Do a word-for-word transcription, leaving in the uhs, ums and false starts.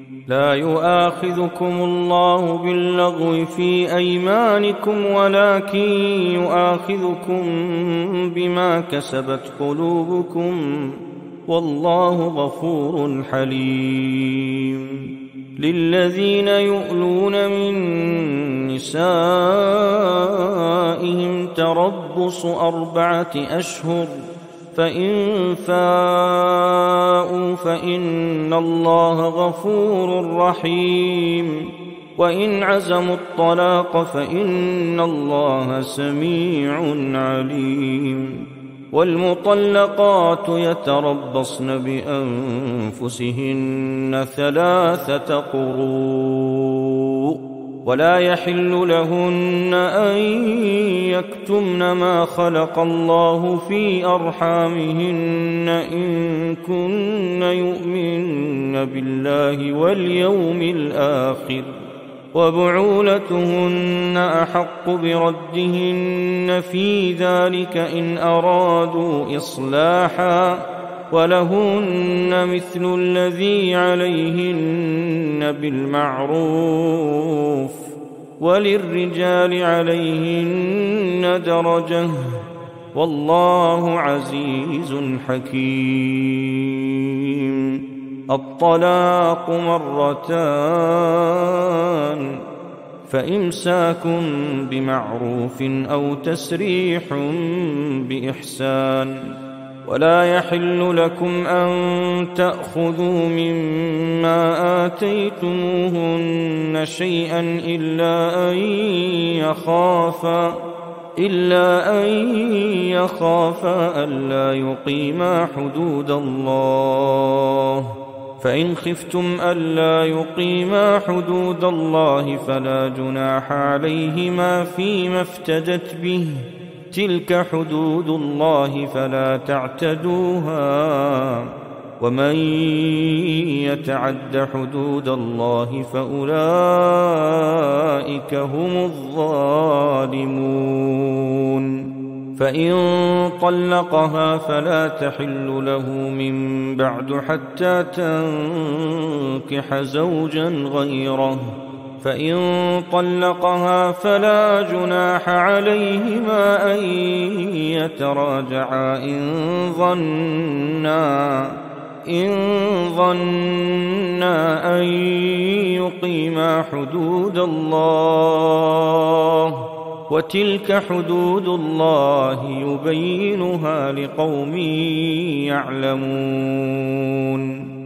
لا يؤاخذكم الله باللغو في أيمانكم ولكن يؤاخذكم بما كسبت قلوبكم والله غفور حليم. للذين يؤلون من نسائهم تربص أربعة أشهر فإن فاءوا فإن الله غفور رحيم. وإن عزموا الطلاق فإن الله سميع عليم. والمطلقات يتربصن بأنفسهن ثلاثة قروء ولا يحل لهن أن يكتمن ما خلق الله في أرحامهن إن كن يؤمن بالله واليوم الآخر وبعولتهن أحق بردهن في ذلك إن أرادوا إصلاحا ولهن مثل الذي عليهن بالمعروف وللرجال عليهن درجة والله عزيز حكيم. الطلاق مرتان فإمساك بمعروف أو تسريح بإحسان. ولا يحل لكم أن تأخذوا مما آتيتموهن شيئا إلا أن يخافا إلا أن يخافا ألا يقيما حدود الله فإن خفتم ألا يقيما حدود الله فلا جناح عليهما فيما افتدت به تلك حدود الله فلا تعتدوها ومن يتعد حدود الله فأولئك هم الظالمون. فإن طلقها فلا تحل له من بعد حتى تنكح زوجا غيره فإن طلقها فلا جناح عليهما أن يتراجعا إن ظنا إن ظنا أن يقيما حدود الله وتلك حدود الله يبينها لقوم يعلمون.